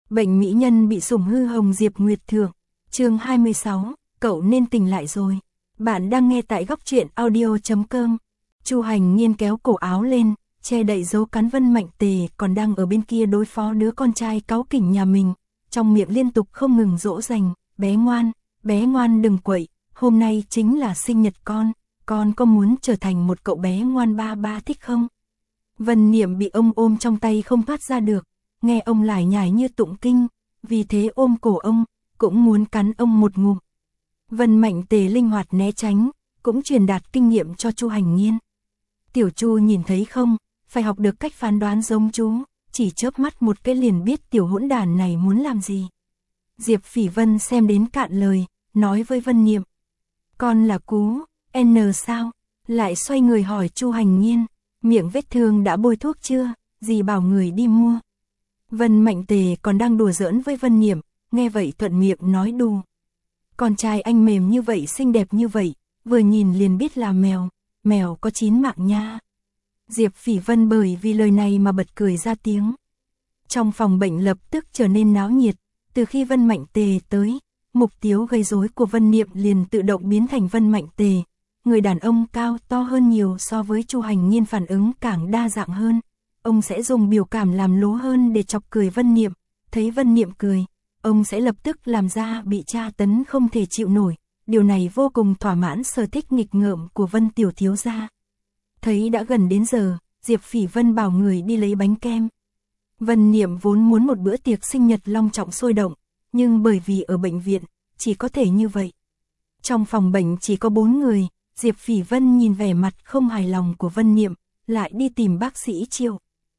Bệnh mỹ nhân bị sủng hư hồng Diệp Nguyệt Thượng. Chương 26, cậu nên tỉnh lại rồi. Bạn đang nghe tại góc truyện audio.com. Chu Hành Nghiên kéo cổ áo lên, che đậy dấu cắn Vân Mạnh Tề còn đang ở bên kia đối phó đứa con trai cáu kỉnh nhà mình, trong miệng liên tục không ngừng dỗ dành, bé ngoan đừng quậy, hôm nay chính là sinh nhật con có muốn trở thành một cậu bé ngoan ba thích không? Vân Niệm bị ông ôm trong tay không thoát ra được, nghe ông lải nhải như tụng kinh, vì thế ôm cổ ông, cũng muốn cắn ông một ngụm. Vân Mạnh Tề linh hoạt né tránh, cũng truyền đạt kinh nghiệm cho Chu Hành Nghiên. Tiểu Chu nhìn thấy không, phải học được cách phán đoán giống chú, chỉ chớp mắt một cái liền biết tiểu hỗn đản này muốn làm gì. Diệp Phỉ Vân xem đến cạn lời, nói với Vân Niệm. Con là Cú, N sao? Lại xoay người hỏi Chu Hành Nghiên, miệng vết thương đã bôi thuốc chưa, dì bảo người đi mua. Vân Mạnh Tề còn đang đùa giỡn với Vân Niệm, nghe vậy thuận miệng nói đùa. Con trai anh mềm như vậy xinh đẹp như vậy, vừa nhìn liền biết là mèo có 9 mạng nha. Diệp Phỉ Vân bởi vì lời này mà bật cười ra tiếng. Trong phòng bệnh lập tức trở nên náo nhiệt, từ khi Vân Mạnh Tề tới, mục tiêu gây rối của Vân Niệm liền tự động biến thành Vân Mạnh Tề. Người đàn ông cao to hơn nhiều so với Chu Hành Nghiên, phản ứng càng đa dạng hơn. Ông sẽ dùng biểu cảm làm lố hơn để chọc cười Vân Niệm, thấy Vân Niệm cười, ông sẽ lập tức làm ra bị tra tấn không thể chịu nổi. Điều này vô cùng thỏa mãn sở thích nghịch ngợm của Vân tiểu thiếu gia. Thấy đã gần đến giờ, Diệp Phỉ Vân bảo người đi lấy bánh kem. Vân Niệm vốn muốn một bữa tiệc sinh nhật long trọng sôi động, nhưng bởi vì ở bệnh viện, chỉ có thể như vậy. Trong phòng bệnh chỉ có 4 người, Diệp Phỉ Vân nhìn vẻ mặt không hài lòng của Vân Niệm, lại đi tìm bác sĩ Triệu.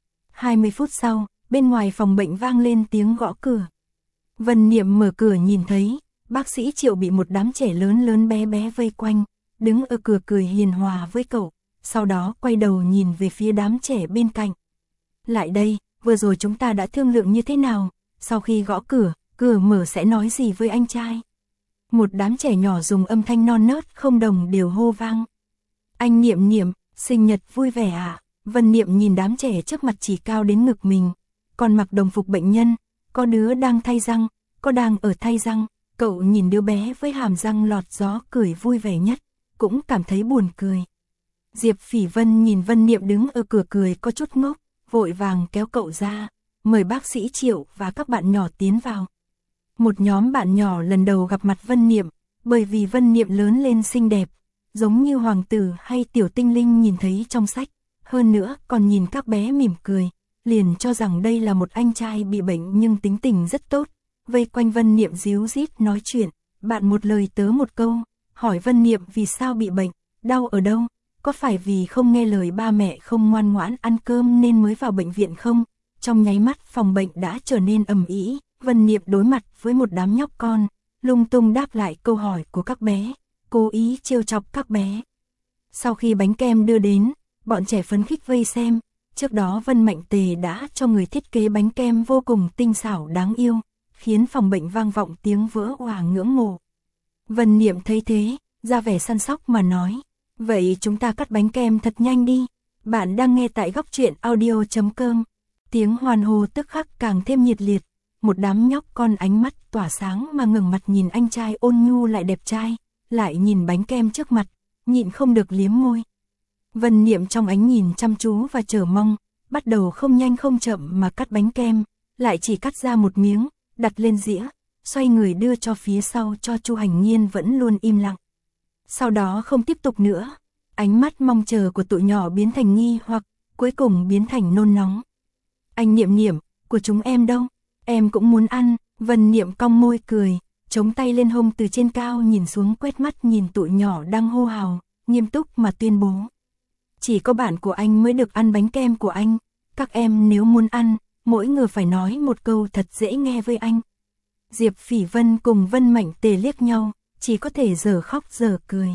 20 phút sau, bên ngoài phòng bệnh vang lên tiếng gõ cửa. Vân Niệm mở cửa nhìn thấy, bác sĩ Triệu bị một đám trẻ lớn bé vây quanh, đứng ở cửa cười hiền hòa với cậu, sau đó quay đầu nhìn về phía đám trẻ bên cạnh. Lại đây, vừa rồi chúng ta đã thương lượng như thế nào, sau khi gõ cửa mở sẽ nói gì với anh trai? Một đám trẻ nhỏ dùng âm thanh non nớt không đồng đều hô vang. Anh Niệm, sinh nhật vui vẻ à? Vân Niệm nhìn đám trẻ trước mặt chỉ cao đến ngực mình, còn mặc đồng phục bệnh nhân, có đứa đang thay răng, có đang ở thay răng. Cậu nhìn đứa bé với hàm răng lọt gió cười vui vẻ nhất, cũng cảm thấy buồn cười. Diệp Phỉ Vân nhìn Vân Niệm đứng ở cửa cười có chút ngốc, vội vàng kéo cậu ra, mời bác sĩ Triệu và các bạn nhỏ tiến vào. Một nhóm bạn nhỏ lần đầu gặp mặt Vân Niệm, bởi vì Vân Niệm lớn lên xinh đẹp, giống như hoàng tử hay tiểu tinh linh nhìn thấy trong sách, hơn nữa còn nhìn các bé mỉm cười, liền cho rằng đây là một anh trai bị bệnh nhưng tính tình rất tốt. Vây quanh Vân Niệm díu dít nói chuyện, bạn một lời tớ một câu, hỏi Vân Niệm vì sao bị bệnh, đau ở đâu, có phải vì không nghe lời ba mẹ không ngoan ngoãn ăn cơm nên mới vào bệnh viện không? Trong nháy mắt phòng bệnh đã trở nên ầm ĩ, Vân Niệm đối mặt với một đám nhóc con, lung tung đáp lại câu hỏi của các bé, cố ý trêu chọc các bé. Sau khi bánh kem đưa đến, bọn trẻ phấn khích vây xem, trước đó Vân Mạnh Tề đã cho người thiết kế bánh kem vô cùng tinh xảo đáng yêu, khiến phòng bệnh vang vọng tiếng vỡ òa ngưỡng mộ. Vân Niệm thấy thế, ra vẻ săn sóc mà nói, vậy chúng ta cắt bánh kem thật nhanh đi. Bạn đang nghe tại góc truyện audio.com. Tiếng hoan hô tức khắc càng thêm nhiệt liệt, một đám nhóc con ánh mắt tỏa sáng mà ngẩng mặt nhìn anh trai ôn nhu lại đẹp trai, lại nhìn bánh kem trước mặt, nhịn không được liếm môi. Vân Niệm trong ánh nhìn chăm chú và chờ mong, bắt đầu không nhanh không chậm mà cắt bánh kem, lại chỉ cắt ra một miếng, đặt lên dĩa, xoay người đưa cho phía sau cho Chu Hành Nghiên vẫn luôn im lặng. Sau đó không tiếp tục nữa, ánh mắt mong chờ của tụi nhỏ biến thành nghi hoặc, cuối cùng biến thành nôn nóng. Anh Niệm, của chúng em đâu? Em cũng muốn ăn. Vân Niệm cong môi cười, chống tay lên hông từ trên cao nhìn xuống, quét mắt nhìn tụi nhỏ đang hô hào, nghiêm túc mà tuyên bố. Chỉ có bạn của anh mới được ăn bánh kem của anh, các em nếu muốn ăn, mỗi người phải nói một câu thật dễ nghe với anh. Diệp Phỉ Vân cùng Vân Mạnh Tề liếc nhau, chỉ có thể giờ khóc giờ cười.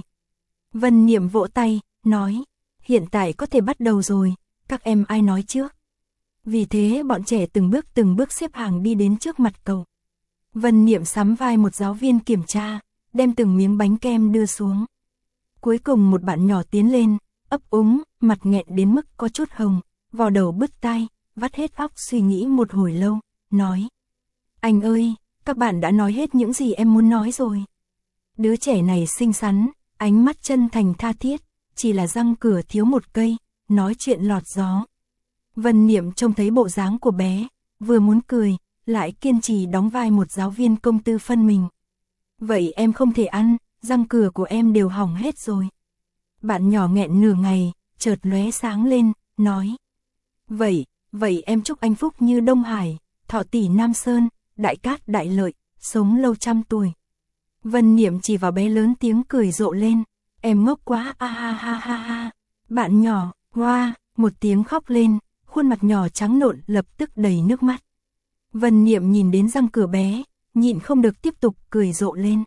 Vân Niệm vỗ tay, nói, hiện tại có thể bắt đầu rồi, các em ai nói trước. Vì thế bọn trẻ từng bước xếp hàng đi đến trước mặt cậu. Vân Niệm sắm vai một giáo viên kiểm tra, đem từng miếng bánh kem đưa xuống. Cuối cùng một bạn nhỏ tiến lên, ấp úng, mặt nghẹn đến mức có chút hồng, vò đầu bứt tai, vắt hết óc suy nghĩ một hồi lâu, nói. Anh ơi, các bạn đã nói hết những gì em muốn nói rồi. Đứa trẻ này xinh xắn, ánh mắt chân thành tha thiết, chỉ là răng cửa thiếu một cây, nói chuyện lọt gió. Vân Niệm trông thấy bộ dáng của bé, vừa muốn cười, lại kiên trì đóng vai một giáo viên công tư phân mình. Vậy em không thể ăn, răng cửa của em đều hỏng hết rồi. Bạn nhỏ nghẹn nửa ngày, chợt lóe sáng lên, nói. Vậy em chúc anh phúc như Đông Hải, thọ tỷ Nam Sơn, đại cát đại lợi, sống lâu trăm tuổi. Vân Niệm chỉ vào bé lớn tiếng cười rộ lên. Em ngốc quá a ha ha ha ha. Bạn nhỏ, hoa, một tiếng khóc lên, khuôn mặt nhỏ trắng nộn lập tức đầy nước mắt. Vân Niệm nhìn đến răng cửa bé, nhịn không được tiếp tục cười rộ lên.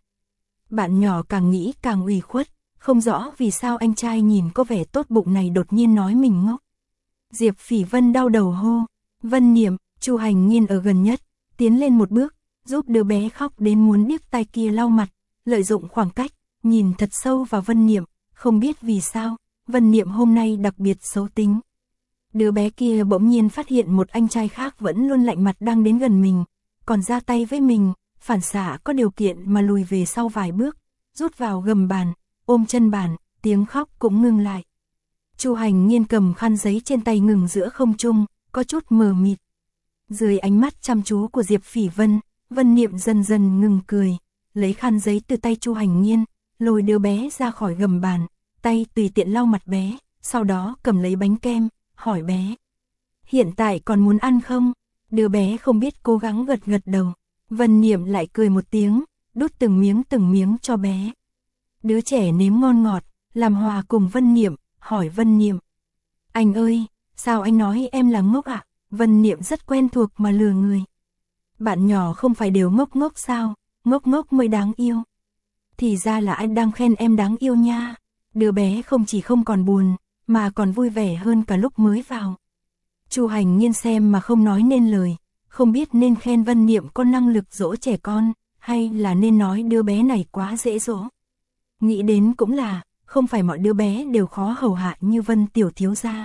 Bạn nhỏ càng nghĩ càng ủy khuất, không rõ vì sao anh trai nhìn có vẻ tốt bụng này đột nhiên nói mình ngốc. Diệp Phỉ Vân đau đầu hô. Vân Niệm, Chu Hành Nhiên ở gần nhất, tiến lên một bước, giúp đứa bé khóc đến muốn điếc tai kia lau mặt, lợi dụng khoảng cách, nhìn thật sâu vào Vân Niệm, không biết vì sao, Vân Niệm hôm nay đặc biệt xấu tính. Đứa bé kia bỗng nhiên phát hiện một anh trai khác vẫn luôn lạnh mặt đang đến gần mình, còn ra tay với mình, phản xạ có điều kiện mà lùi về sau vài bước, rút vào gầm bàn, ôm chân bàn, tiếng khóc cũng ngưng lại. Chu Hành Nhiên cầm khăn giấy trên tay ngừng giữa không trung, có chút mờ mịt. Dưới ánh mắt chăm chú của Diệp Phỉ Vân, Vân Niệm dần dần ngừng cười, lấy khăn giấy từ tay Chu Hành Nhiên, lôi đứa bé ra khỏi gầm bàn, tay tùy tiện lau mặt bé, sau đó cầm lấy bánh kem, hỏi bé. Hiện tại còn muốn ăn không? Đứa bé không biết cố gắng gật gật đầu. Vân Niệm lại cười một tiếng, đút từng miếng cho bé. Đứa trẻ nếm ngon ngọt, làm hòa cùng Vân Niệm, hỏi Vân Niệm. Anh ơi, sao anh nói em là ngốc ạ? Vân Niệm rất quen thuộc mà lừa người. Bạn nhỏ không phải đều ngốc ngốc sao, ngốc ngốc mới đáng yêu. Thì ra là anh đang khen em đáng yêu nha. Đứa bé không chỉ không còn buồn, mà còn vui vẻ hơn cả lúc mới vào. Chu Hành Nhiên xem mà không nói nên lời, không biết nên khen Vân Niệm có năng lực dỗ trẻ con, hay là nên nói đứa bé này quá dễ dỗ. Nghĩ đến cũng là, không phải mọi đứa bé đều khó hầu hạ như Vân tiểu thiếu gia.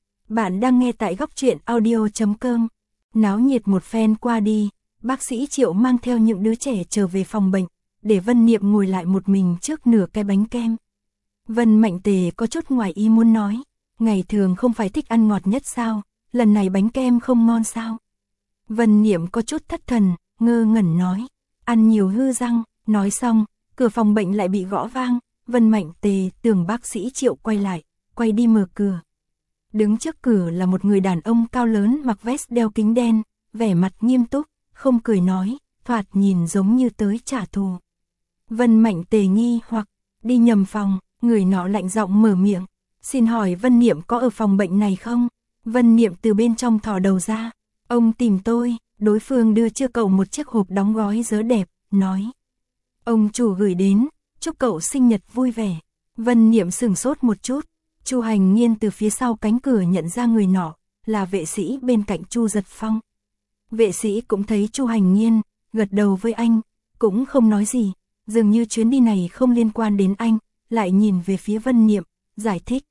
Bạn đang nghe tại góc truyện audio.com. Náo nhiệt một phen qua đi, bác sĩ Triệu mang theo những đứa trẻ trở về phòng bệnh, để Vân Niệm ngồi lại một mình trước nửa cái bánh kem. Vân Mạnh Tề có chút ngoài ý muốn nói, ngày thường không phải thích ăn ngọt nhất sao, lần này bánh kem không ngon sao? Vân Niệm có chút thất thần, ngơ ngẩn nói, ăn nhiều hư răng. Nói xong, cửa phòng bệnh lại bị gõ vang. Vân Mạnh Tề tưởng bác sĩ Triệu quay lại, quay đi mở cửa. Đứng trước cửa là một người đàn ông cao lớn mặc vest đeo kính đen, vẻ mặt nghiêm túc, không cười nói, thoạt nhìn giống như tới trả thù. Vân Mạnh Tề nghi hoặc, đi nhầm phòng, người nọ lạnh giọng mở miệng, xin hỏi Vân Niệm có ở phòng bệnh này không? Vân Niệm từ bên trong thò đầu ra, ông tìm tôi, đối phương đưa cho cậu một chiếc hộp đóng gói dớ đẹp, nói. Ông chủ gửi đến, chúc cậu sinh nhật vui vẻ. Vân Niệm sửng sốt một chút, Chu Hành Nhiên từ phía sau cánh cửa nhận ra người nọ, là vệ sĩ bên cạnh Chu Giật Phong. Vệ sĩ cũng thấy Chu Hành Nhiên, gật đầu với anh, cũng không nói gì, dường như chuyến đi này không liên quan đến anh, lại nhìn về phía Vân Niệm, giải thích.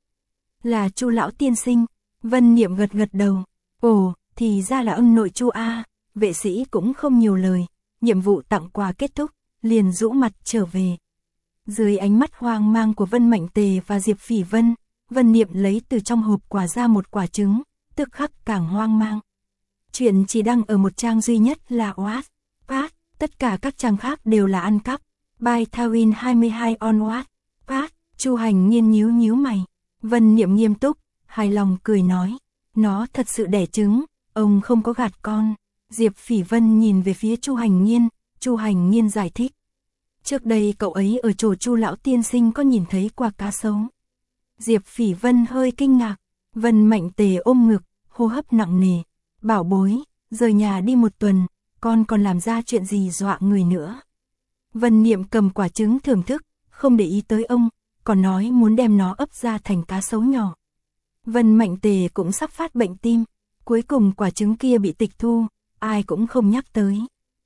Là Chu lão tiên sinh. Vân Niệm gật gật đầu, ồ, thì ra là ông nội Chu a. Vệ sĩ cũng không nhiều lời, nhiệm vụ tặng quà kết thúc, liền rũ mặt trở về. Dưới ánh mắt hoang mang của Vân Mạnh Tề và Diệp Phỉ Vân, Vân Niệm lấy từ trong hộp quà ra một quả trứng, tức khắc càng hoang mang. Chuyện chỉ đăng ở một trang duy nhất là Wattpad, tất cả các trang khác đều là ăn cắp. By Thawin 22 on Wattpad. Chu Hành Nhiên nhíu mày. Vân Niệm nghiêm túc, hài lòng cười nói, nó thật sự đẻ trứng, ông không có gạt con. Diệp Phỉ Vân nhìn về phía Chu Hành Nhiên, Chu Hành Nhiên giải thích. Trước đây cậu ấy ở chỗ Chu lão tiên sinh có nhìn thấy qua cá sấu. Diệp Phỉ Vân hơi kinh ngạc, Vân Mạnh Tề ôm ngực, hô hấp nặng nề. Bảo bối, rời nhà đi một tuần, con còn làm ra chuyện gì dọa người nữa. Vân Niệm cầm quả trứng thưởng thức, không để ý tới ông, còn nói muốn đem nó ấp ra thành cá sấu nhỏ. Vân Mạnh Tề cũng sắp phát bệnh tim, cuối cùng quả trứng kia bị tịch thu, ai cũng không nhắc tới.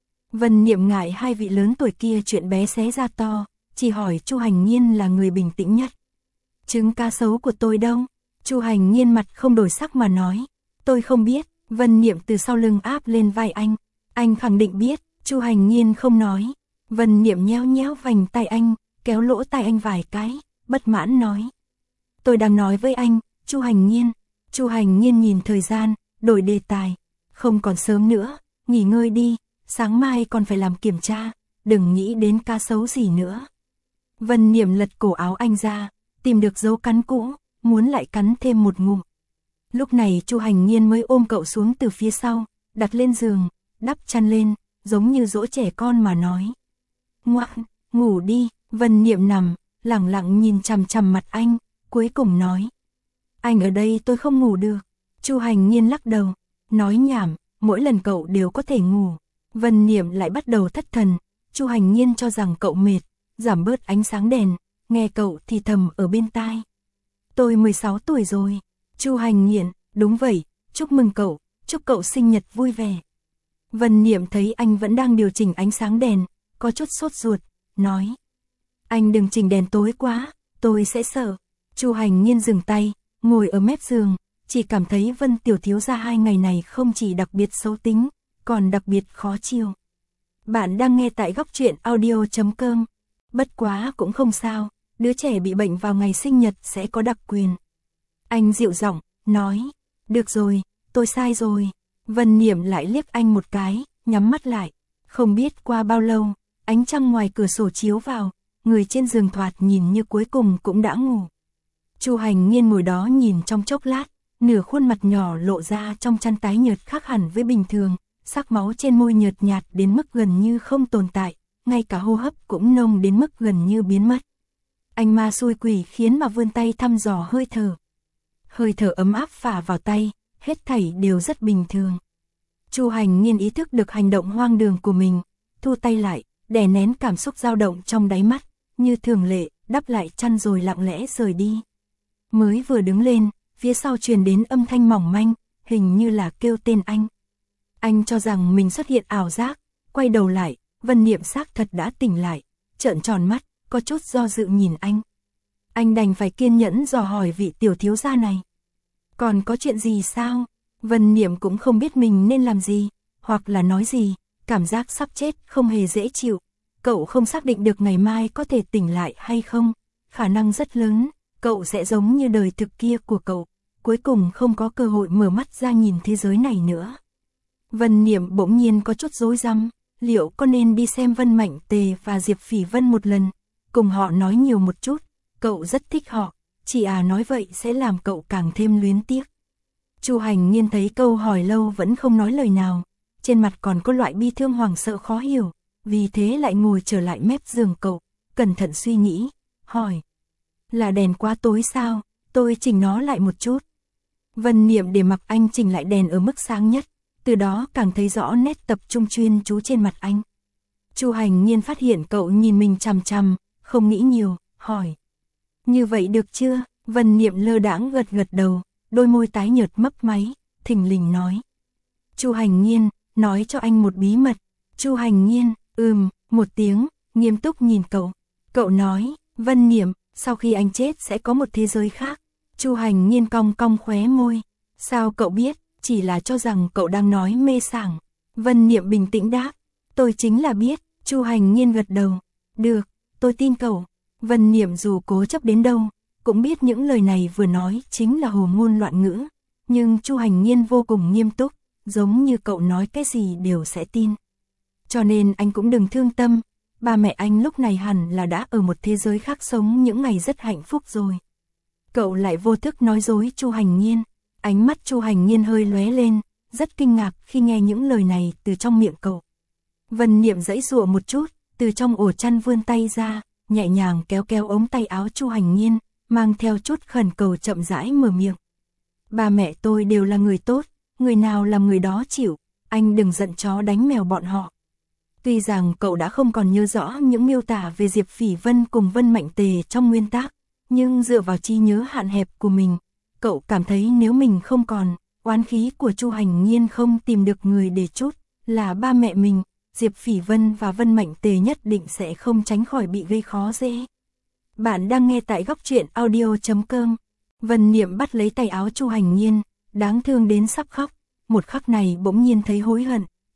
Vân Niệm ngại hai vị lớn tuổi kia chuyện bé xé ra to, chỉ hỏi Chu Hành Nhiên là người bình tĩnh nhất. Trứng cá sấu của tôi đâu? Chu Hành Nhiên mặt không đổi sắc mà nói, tôi không biết. Vân Niệm từ sau lưng áp lên vai anh, Anh khẳng định biết, Chu Hành Nhiên không nói. Vân Niệm nhéo nhéo vành tay anh, kéo lỗ tai anh vài cái, bất mãn nói. Tôi đang nói với anh, Chu Hành Nhiên. Chu Hành Nhiên nhìn thời gian, đổi đề tài. Không còn sớm nữa, nghỉ ngơi đi, sáng mai còn phải làm kiểm tra, đừng nghĩ đến cá sấu gì nữa. Vân Niệm lật cổ áo anh ra, tìm được dấu cắn cũ, muốn lại cắn thêm một ngụm. Lúc này Chu Hành Nhiên mới ôm cậu xuống từ phía sau, đặt lên giường, đắp chăn lên, giống như dỗ trẻ con mà nói. Ngoan, ngủ đi. Vân Niệm nằm, lẳng lặng nhìn chằm chằm mặt anh, cuối cùng nói. Anh ở đây tôi không ngủ được. Chu Hành Nhiên lắc đầu, nói nhảm, mỗi lần cậu đều có thể ngủ. Vân Niệm lại bắt đầu thất thần, Chu Hành Nhiên cho rằng cậu mệt, giảm bớt ánh sáng đèn, nghe cậu thì thầm ở bên tai. Tôi 16 tuổi rồi. Chu Hành Nhiên, đúng vậy, chúc mừng cậu, chúc cậu sinh nhật vui vẻ. Vân Niệm thấy anh vẫn đang điều chỉnh ánh sáng đèn, có chút sốt ruột, nói. Anh đừng chỉnh đèn tối quá, tôi sẽ sợ. Chu Hành Nhiên dừng tay, ngồi ở mép giường, chỉ cảm thấy Vân tiểu thiếu gia 2 ngày này không chỉ đặc biệt xấu tính, còn đặc biệt khó chiều. Bạn đang nghe tại góc truyện audio.com. Bất quá cũng không sao, đứa trẻ bị bệnh vào ngày sinh nhật sẽ có đặc quyền. Anh dịu giọng, nói. Được rồi, tôi sai rồi. Vân Niệm lại liếc anh một cái, nhắm mắt lại. Không biết qua bao lâu, ánh trăng ngoài cửa sổ chiếu vào, người trên giường thoạt nhìn như cuối cùng cũng đã ngủ. Chu Hành Nhiên ngồi đó nhìn trong chốc lát, nửa khuôn mặt nhỏ lộ ra trong chăn tái nhợt khác hẳn với bình thường, sắc máu trên môi nhợt nhạt đến mức gần như không tồn tại, ngay cả hô hấp cũng nông đến mức gần như biến mất. Anh ma xui quỷ khiến mà vươn tay thăm dò hơi thở. Hơi thở ấm áp phả vào tay, hết thảy đều rất bình thường. Chu Hành Nhiên ý thức được hành động hoang đường của mình, thu tay lại, đè nén cảm xúc dao động trong đáy mắt, như thường lệ, đắp lại chăn rồi lặng lẽ rời đi. Mới vừa đứng lên, phía sau truyền đến âm thanh mỏng manh, hình như là kêu tên anh. Anh cho rằng mình xuất hiện ảo giác, quay đầu lại, Vân Niệm xác thật đã tỉnh lại, trợn tròn mắt, có chút do dự nhìn anh. Anh đành phải kiên nhẫn dò hỏi vị tiểu thiếu gia này. Còn có chuyện gì sao? Vân Niệm cũng không biết mình nên làm gì, hoặc là nói gì, cảm giác sắp chết không hề dễ chịu. Cậu không xác định được ngày mai có thể tỉnh lại hay không, khả năng rất lớn, cậu sẽ giống như đời thực kia của cậu, cuối cùng không có cơ hội mở mắt ra nhìn thế giới này nữa. Vân Niệm bỗng nhiên có chút rối rắm, liệu có nên đi xem Vân Mạnh Tề và Diệp Phỉ Vân một lần, cùng họ nói nhiều một chút, cậu rất thích họ, chỉ nói vậy sẽ làm cậu càng thêm luyến tiếc. Chu Hành Nhiên thấy câu hỏi lâu vẫn không nói lời nào, trên mặt còn có loại bi thương hoảng sợ khó hiểu, vì thế lại ngồi trở lại mép giường cậu, cẩn thận suy nghĩ, hỏi. Là đèn quá tối sao, tôi chỉnh nó lại một chút. Vân Niệm để mặc anh chỉnh lại đèn ở mức sáng nhất, từ đó càng thấy rõ nét tập trung chuyên chú trên mặt anh. Chu Hành Nhiên phát hiện cậu nhìn mình chằm chằm, không nghĩ nhiều, hỏi. Như vậy được chưa? Vân Niệm lơ đãng gật gật đầu, đôi môi tái nhợt mấp máy, thình lình nói. Chu Hành Nhiên, nói cho anh một bí mật. Chu Hành Nhiên, một tiếng, nghiêm túc nhìn cậu. Cậu nói, Vân Niệm, sau khi anh chết sẽ có một thế giới khác. Chu Hành Nhiên cong cong khóe môi. Sao cậu biết? Chỉ là cho rằng cậu đang nói mê sảng. Vân Niệm bình tĩnh đáp. Tôi chính là biết. Chu Hành Nhiên gật đầu. Được, tôi tin cậu. Vân Niệm dù cố chấp đến đâu, cũng biết những lời này vừa nói chính là hồ ngôn loạn ngữ. Nhưng Chu Hành Nhiên vô cùng nghiêm túc, giống như cậu nói cái gì đều sẽ tin. Cho nên anh cũng đừng thương tâm, ba mẹ anh lúc này hẳn là đã ở một thế giới khác sống những ngày rất hạnh phúc rồi. Cậu lại vô thức nói dối Chu Hành Nhiên, ánh mắt Chu Hành Nhiên hơi lóe lên, rất kinh ngạc khi nghe những lời này từ trong miệng cậu. Vân Niệm giãy giụa một chút, từ trong ổ chăn vươn tay ra, nhẹ nhàng kéo kéo ống tay áo Chu Hành Nhiên, mang theo chút khẩn cầu chậm rãi mở miệng. Ba mẹ tôi đều là người tốt, người nào làm người đó chịu, anh đừng giận chó đánh mèo bọn họ. Tuy rằng cậu đã không còn nhớ rõ những miêu tả về Diệp Phỉ Vân cùng Vân Mạnh Tề trong nguyên tác, nhưng dựa vào trí nhớ hạn hẹp của mình, cậu cảm thấy nếu mình không còn, oán khí của Chu Hành Nhiên không tìm được người để trút, là ba mẹ mình, Diệp Phỉ Vân và Vân Mạnh Tề nhất định sẽ không tránh khỏi bị gây khó dễ. Bạn đang nghe tại góc truyện audio.com. Vân Niệm bắt lấy tay áo Chu Hành Nhiên, đáng thương đến sắp khóc, một khắc này bỗng nhiên thấy hối hận,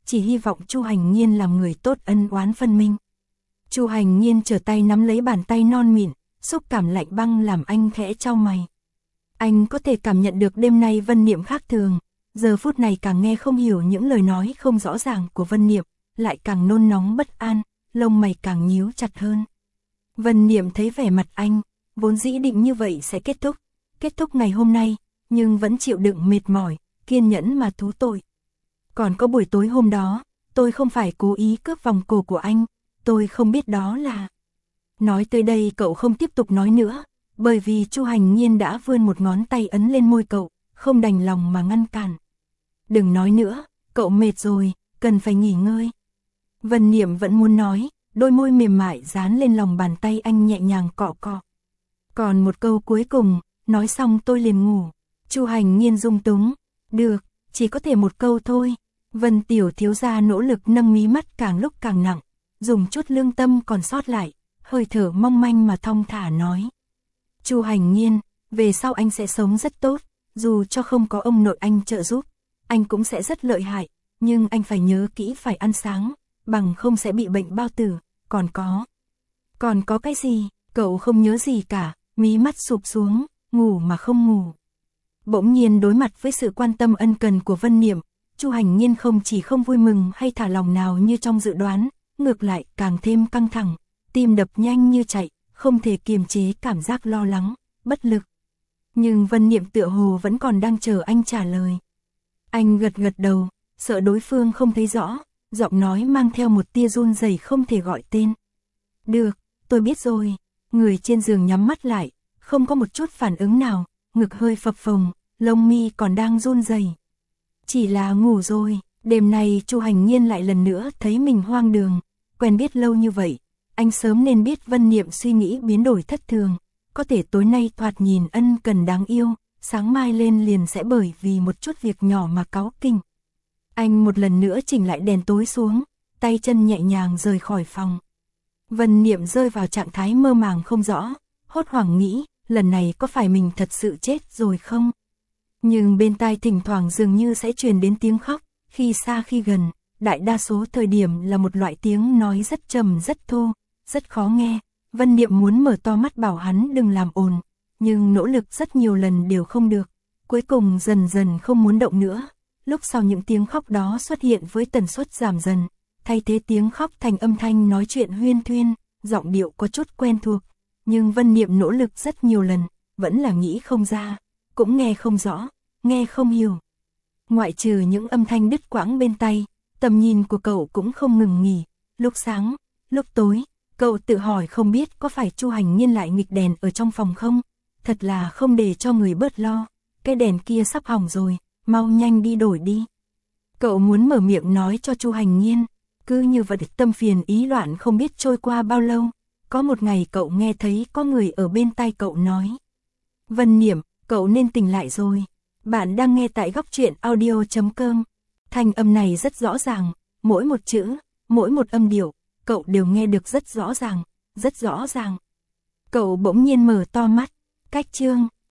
chỉ hy vọng Chu Hành Nhiên làm người tốt ân oán phân minh. Chu Hành Nhiên trở tay nắm lấy bàn tay non mịn, xúc cảm lạnh băng làm anh khẽ chau mày. Anh có thể cảm nhận được đêm nay Vân Niệm khác thường, giờ phút này càng nghe không hiểu những lời nói không rõ ràng của Vân Niệm, lại càng nôn nóng bất an, lông mày càng nhíu chặt hơn. Vân Niệm thấy vẻ mặt anh, vốn dĩ định như vậy sẽ kết thúc ngày hôm nay, nhưng vẫn chịu đựng mệt mỏi, kiên nhẫn mà thú tội. Còn có buổi tối hôm đó, tôi không phải cố ý cướp vòng cổ của anh, tôi không biết đó là... Nói tới đây cậu không tiếp tục nói nữa, bởi vì Chu Hành Nhiên đã vươn một ngón tay ấn lên môi cậu, không đành lòng mà ngăn cản. Đừng nói nữa, cậu mệt rồi, cần phải nghỉ ngơi. Vân Niệm vẫn muốn nói, đôi môi mềm mại dán lên lòng bàn tay anh nhẹ nhàng cọ cọ. Còn một câu cuối cùng, nói xong tôi liền ngủ. Chu Hành Nhiên rung túng, được, chỉ có thể một câu thôi. Vân tiểu thiếu gia nỗ lực nâng mí mắt càng lúc càng nặng, dùng chút lương tâm còn sót lại, hơi thở mong manh mà thong thả nói. Chu Hành Nhiên, về sau anh sẽ sống rất tốt, dù cho không có ông nội anh trợ giúp, anh cũng sẽ rất lợi hại, nhưng anh phải nhớ kỹ phải ăn sáng, bằng không sẽ bị bệnh bao tử, còn có cái gì, cậu không nhớ gì cả, mí mắt sụp xuống, ngủ mà không ngủ. Bỗng nhiên đối mặt với sự quan tâm ân cần của Vân Niệm, Chu Hành Nhiên không chỉ không vui mừng hay thả lòng nào như trong dự đoán, ngược lại càng thêm căng thẳng, tim đập nhanh như chạy, không thể kiềm chế cảm giác lo lắng, bất lực. Nhưng Vân Niệm tựa hồ vẫn còn đang chờ anh trả lời. Anh gật gật đầu, sợ đối phương không thấy rõ, giọng nói mang theo một tia run rẩy không thể gọi tên. Được, tôi biết rồi. Người trên giường nhắm mắt lại, không có một chút phản ứng nào, ngực hơi phập phồng, lông mi còn đang run rẩy. Chỉ là ngủ rồi. Đêm nay Chu Hành Nhiên lại lần nữa thấy mình hoang đường, quen biết lâu như vậy, anh sớm nên biết Vân Niệm suy nghĩ biến đổi thất thường, có thể tối nay thoạt nhìn ân cần đáng yêu, sáng mai lên liền sẽ bởi vì một chút việc nhỏ mà cáu kỉnh. Anh một lần nữa chỉnh lại đèn tối xuống, tay chân nhẹ nhàng rời khỏi phòng. Vân Niệm rơi vào trạng thái mơ màng không rõ, hốt hoảng nghĩ, lần này có phải mình thật sự chết rồi không? Nhưng bên tai thỉnh thoảng dường như sẽ truyền đến tiếng khóc, khi xa khi gần, đại đa số thời điểm là một loại tiếng nói rất trầm rất thô, rất khó nghe. Vân Niệm muốn mở to mắt bảo hắn đừng làm ồn, nhưng nỗ lực rất nhiều lần đều không được, cuối cùng dần dần không muốn động nữa. Lúc sau những tiếng khóc đó xuất hiện với tần suất giảm dần, thay thế tiếng khóc thành âm thanh nói chuyện huyên thuyên, giọng điệu có chút quen thuộc, nhưng Vân Niệm nỗ lực rất nhiều lần, vẫn là nghĩ không ra, cũng nghe không rõ, nghe không hiểu. Ngoại trừ những âm thanh đứt quãng bên tai, tầm nhìn của cậu cũng không ngừng nghỉ, lúc sáng, lúc tối, cậu tự hỏi không biết có phải Chu Hành Nhiên lại nghịch đèn ở trong phòng không, thật là không để cho người bớt lo, cái đèn kia sắp hỏng rồi, mau nhanh đi đổi đi. Cậu muốn mở miệng nói cho Chu Hành Nhiên, cứ như vậy tâm phiền ý loạn không biết trôi qua bao lâu, có một ngày cậu nghe thấy có người ở bên tai cậu nói. Vân Niệm, cậu nên tỉnh lại rồi. Bạn đang nghe tại Góc Truyện Audio.com. Thanh âm này rất rõ ràng, mỗi một chữ, mỗi một âm điệu, cậu đều nghe được rất rõ ràng, rất rõ ràng. Cậu bỗng nhiên mở to mắt, cách chương.